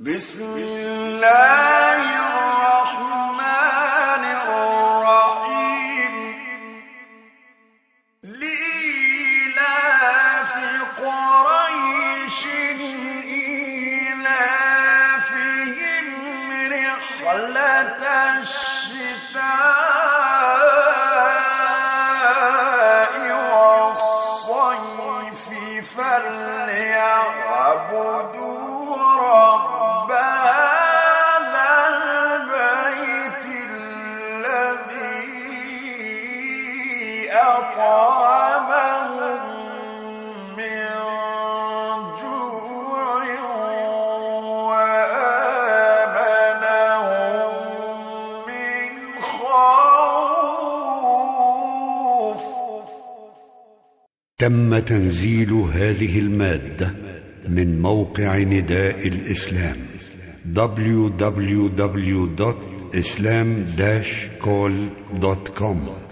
بسم الله الرحمن الرحيم لإيلاف قريش إيلافهم رحلة الشتاء والصيف فليعبدوا رب هذا البيت الذي أطعمهم من جوع وآمنهم من خوف. تم تنزيل هذه المادة من موقع نداء الإسلام www.islam-call.com